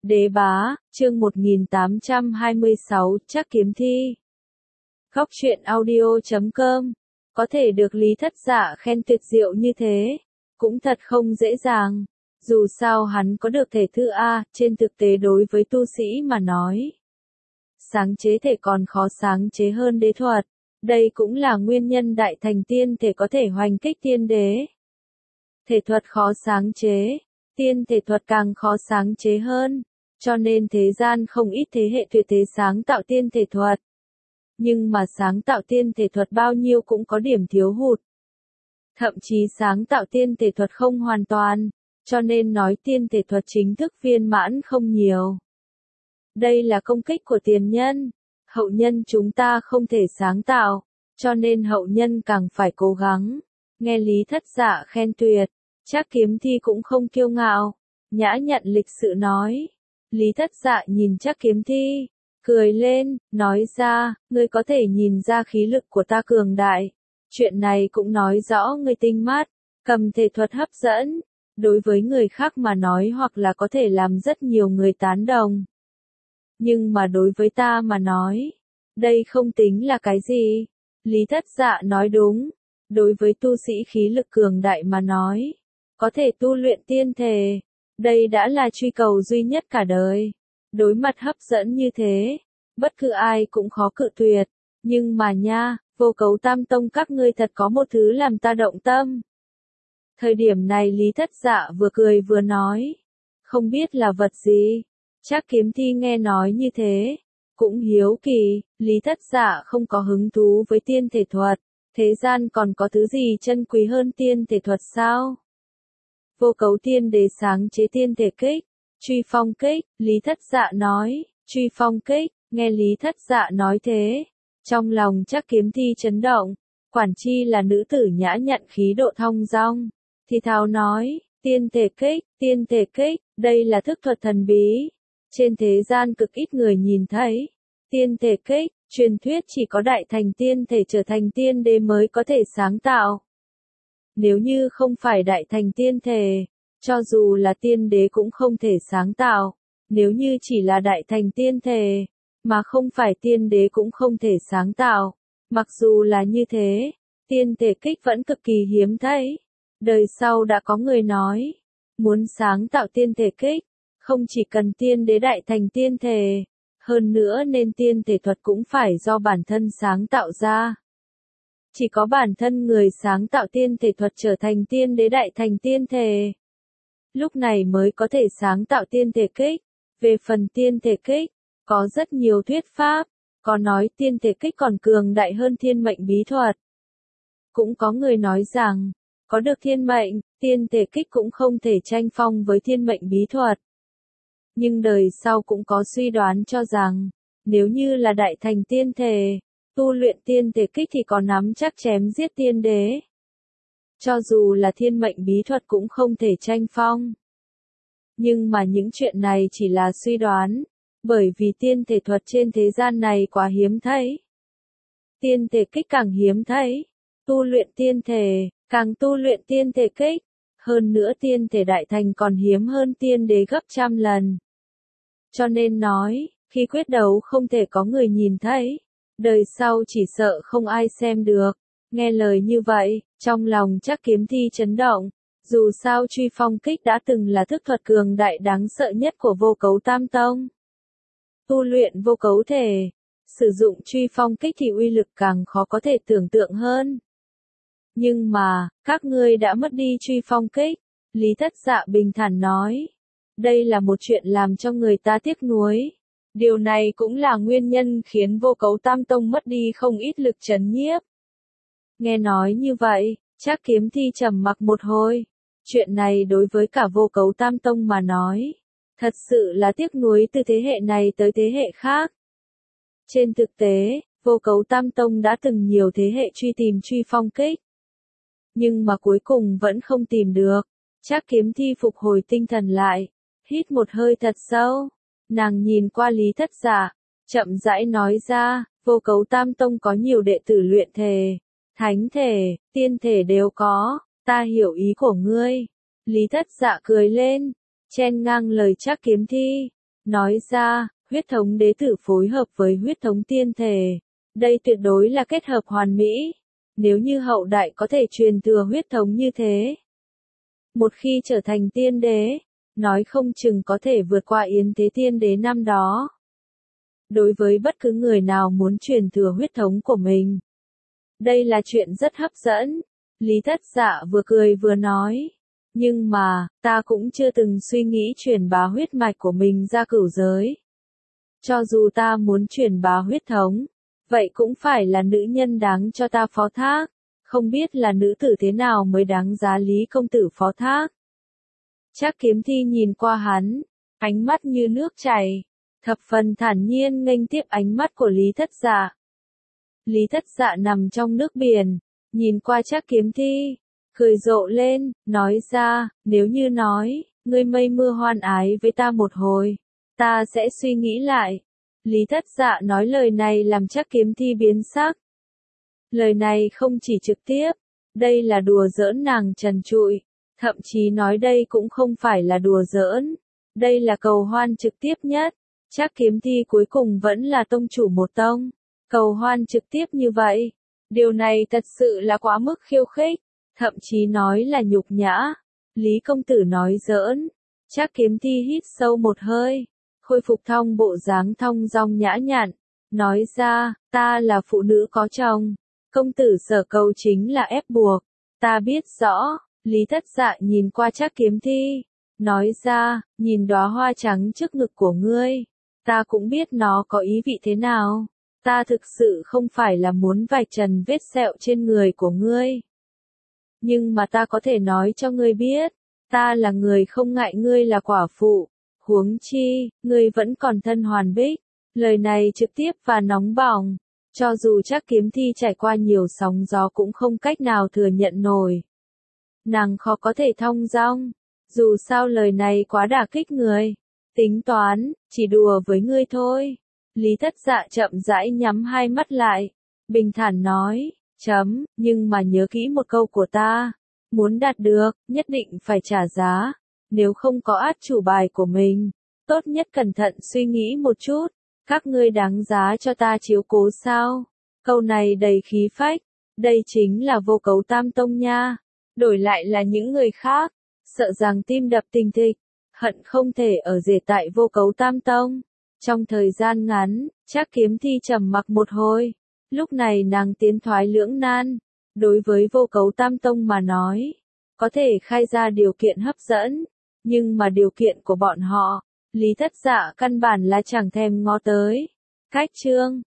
Đế bá, chương 1826, Trác kiếm thi. Góc truyện audio.com. Có thể được Lý Thất Dạ khen tuyệt diệu như thế, cũng thật không dễ dàng. Dù sao hắn có được thể thư A, trên thực tế đối với tu sĩ mà nói. Sáng chế thể còn khó sáng chế hơn đế thuật. Đây cũng là nguyên nhân đại thành tiên thể có thể hoành kích tiên đế. Thể thuật khó sáng chế, tiên thể thuật càng khó sáng chế hơn. Cho nên thế gian không ít thế hệ tuyệt thế sáng tạo tiên thể thuật. Nhưng mà sáng tạo tiên thể thuật bao nhiêu cũng có điểm thiếu hụt. Thậm chí sáng tạo tiên thể thuật không hoàn toàn, cho nên nói tiên thể thuật chính thức viên mãn không nhiều. Đây là công kích của tiền nhân. Hậu nhân chúng ta không thể sáng tạo, cho nên hậu nhân càng phải cố gắng. Nghe Lý Thất Dạ khen tuyệt, Trác kiếm thi cũng không kiêu ngạo, nhã nhặn lịch sự nói. Lý Thất Dạ nhìn Trác kiếm thi, cười lên, nói ra, ngươi có thể nhìn ra khí lực của ta cường đại. Chuyện này cũng nói rõ ngươi tinh mắt, cầm thể thuật hấp dẫn. Đối với người khác mà nói hoặc là có thể làm rất nhiều người tán đồng. Nhưng mà đối với ta mà nói, đây không tính là cái gì. Lý Thất Dạ nói đúng. Đối với tu sĩ khí lực cường đại mà nói, có thể tu luyện tiên thể. Đây đã là truy cầu duy nhất cả đời. Đối mặt hấp dẫn như thế, bất cứ ai cũng khó cự tuyệt. Nhưng mà nha, Vô Cấu Tam Tông các ngươi thật có một thứ làm ta động tâm. Thời điểm này Lý Thất Dạ vừa cười vừa nói. Không biết là vật gì. Trác kiếm thi nghe nói như thế, cũng hiếu kỳ. Lý Thất Dạ không có hứng thú với tiên thể thuật. Thế gian còn có thứ gì chân quý hơn tiên thể thuật sao? Vô Cấu tiên đế sáng chế tiên thể kích, truy phong kích. Lý Thất Dạ nói, truy phong kích. Nghe Lý Thất Dạ nói thế, trong lòng Trác kiếm thi chấn động. Quản chi là nữ tử nhã nhặn khí độ thong dong, thì thào nói, tiên thể kích, đây là thức thuật thần bí. Trên thế gian cực ít người nhìn thấy. Tiên thể kích, truyền thuyết chỉ có đại thành tiên thể trở thành tiên đế mới có thể sáng tạo. Nếu như không phải đại thành tiên thể, cho dù là tiên đế cũng không thể sáng tạo. Nếu như chỉ là đại thành tiên thể, mà không phải tiên đế cũng không thể sáng tạo. Mặc dù là như thế, tiên thể kích vẫn cực kỳ hiếm thấy. Đời sau đã có người nói, muốn sáng tạo tiên thể kích, không chỉ cần tiên đế đại thành tiên thể, hơn nữa nên tiên thể thuật cũng phải do bản thân sáng tạo ra. Chỉ có bản thân người sáng tạo tiên thể thuật trở thành tiên đế đại thành tiên thể, lúc này mới có thể sáng tạo tiên thể kích. Về phần tiên thể kích, có rất nhiều thuyết pháp, có nói tiên thể kích còn cường đại hơn thiên mệnh bí thuật. Cũng có người nói rằng, có được thiên mệnh, tiên thể kích cũng không thể tranh phong với thiên mệnh bí thuật. Nhưng đời sau cũng có suy đoán cho rằng, nếu như là đại thành tiên thể, tu luyện tiên thể kích thì có nắm chắc chém giết tiên đế. Cho dù là thiên mệnh bí thuật cũng không thể tranh phong. Nhưng mà những chuyện này chỉ là suy đoán, bởi vì tiên thể thuật trên thế gian này quá hiếm thấy. Tiên thể kích càng hiếm thấy, tu luyện tiên thể, càng tu luyện tiên thể kích. Hơn nữa tiên thể đại thành còn hiếm hơn tiên đế gấp trăm lần. Cho nên nói, khi quyết đấu không thể có người nhìn thấy, đời sau chỉ sợ không ai xem được. Nghe lời như vậy, trong lòng Trác kiếm thi chấn động. Dù sao truy phong kích đã từng là thức thuật cường đại đáng sợ nhất của Vô Cấu Tam Tông. Tu luyện vô cấu thể, sử dụng truy phong kích thì uy lực càng khó có thể tưởng tượng hơn. Nhưng mà, các ngươi đã mất đi truy phong kích. Lý Thất Dạ bình thản nói. Đây là một chuyện làm cho người ta tiếc nuối. Điều này cũng là nguyên nhân khiến Vô Cấu Tam Tông mất đi không ít lực trấn nhiếp. Nghe nói như vậy, Trác kiếm thi trầm mặc một hồi. Chuyện này đối với cả Vô Cấu Tam Tông mà nói, thật sự là tiếc nuối từ thế hệ này tới thế hệ khác. Trên thực tế, Vô Cấu Tam Tông đã từng nhiều thế hệ truy tìm truy phong kích. Nhưng mà cuối cùng vẫn không tìm được. Trác kiếm thi phục hồi tinh thần lại, hít một hơi thật sâu. Nàng nhìn qua Lý Thất Dạ, chậm rãi nói ra, Vô Cấu Tam Tông có nhiều đệ tử luyện thể, thánh thể, tiên thể đều có, ta hiểu ý của ngươi. Lý Thất Dạ cười lên, chen ngang lời Trác kiếm thi. nói ra, huyết thống đế tử phối hợp với huyết thống tiên thể. Đây tuyệt đối là kết hợp hoàn mỹ. Nếu như hậu đại có thể truyền thừa huyết thống như thế, một khi trở thành tiên đế, nói không chừng có thể vượt qua Yến Thế Tiên đế năm đó. Đối với bất cứ người nào muốn truyền thừa huyết thống của mình, đây là chuyện rất hấp dẫn. Lý Thất Dạ vừa cười vừa nói. Nhưng mà, ta cũng chưa từng suy nghĩ truyền bá huyết mạch của mình ra cửu giới. Cho dù ta muốn truyền bá huyết thống, vậy cũng phải là nữ nhân đáng cho ta phó thác. Không biết là nữ tử thế nào mới đáng giá Lý công tử phó thác. Trác Kiếm Thi nhìn qua hắn, ánh mắt như nước chảy, thập phần thản nhiên nghênh tiếp ánh mắt của Lý Thất Dạ. Lý Thất Dạ nằm trong nước biển, nhìn qua Trác Kiếm Thi, cười rộ lên, nói ra, nếu như nói, ngươi mây mưa hoan ái với ta một hồi, ta sẽ suy nghĩ lại. Lý Thất Dạ nói lời này làm Trác Kiếm Thi biến sắc. Lời này không chỉ trực tiếp, đây là đùa giỡn nàng trần trụi, thậm chí nói đây cũng không phải là đùa giỡn, đây là cầu hoan trực tiếp nhất. Trác Kiếm Thi cuối cùng vẫn là tông chủ một tông, cầu hoan trực tiếp như vậy, điều này thật sự là quá mức khiêu khích, thậm chí nói là nhục nhã. Lý công tử nói giỡn. Trác Kiếm Thi hít sâu một hơi, khôi phục thong bộ dáng thong dong nhã nhặn, nói ra, ta là phụ nữ có chồng, công tử sở cầu chính là ép buộc, ta biết rõ. Lý Thất Dạ nhìn qua Trác Kiếm Thi, nói ra, nhìn đóa hoa trắng trước ngực của ngươi, ta cũng biết nó có ý vị thế nào, ta thực sự không phải là muốn vạch trần vết sẹo trên người của ngươi. Nhưng mà ta có thể nói cho ngươi biết, ta là người không ngại ngươi là quả phụ, huống chi, ngươi vẫn còn thân hoàn bích. Lời này trực tiếp và nóng bỏng, cho dù Trác Kiếm Thi trải qua nhiều sóng gió cũng không cách nào thừa nhận nổi. Nàng khó có thể thong dong, dù sao lời này quá đả kích người. Tính toán, chỉ đùa với ngươi thôi. Lý Thất Dạ chậm rãi nhắm hai mắt lại, bình thản nói, nhưng mà nhớ kỹ một câu của ta, muốn đạt được, nhất định phải trả giá, nếu không có át chủ bài của mình, tốt nhất cẩn thận suy nghĩ một chút, các ngươi đáng giá cho ta chiếu cố sao? Câu này đầy khí phách, đây chính là Vô Cấu Tam Tông nha, đổi lại là những người khác, sợ rằng tim đập thình thịch, hận không thể ở rể tại Vô Cấu Tam Tông. Trong thời gian ngắn, Trác Kiếm Thi trầm mặc một hồi, lúc này nàng tiến thoái lưỡng nan, đối với Vô Cấu Tam Tông mà nói, có thể khai ra điều kiện hấp dẫn, nhưng mà điều kiện của bọn họ, Lý Thất Dạ căn bản là chẳng thèm ngó tới. Cách chương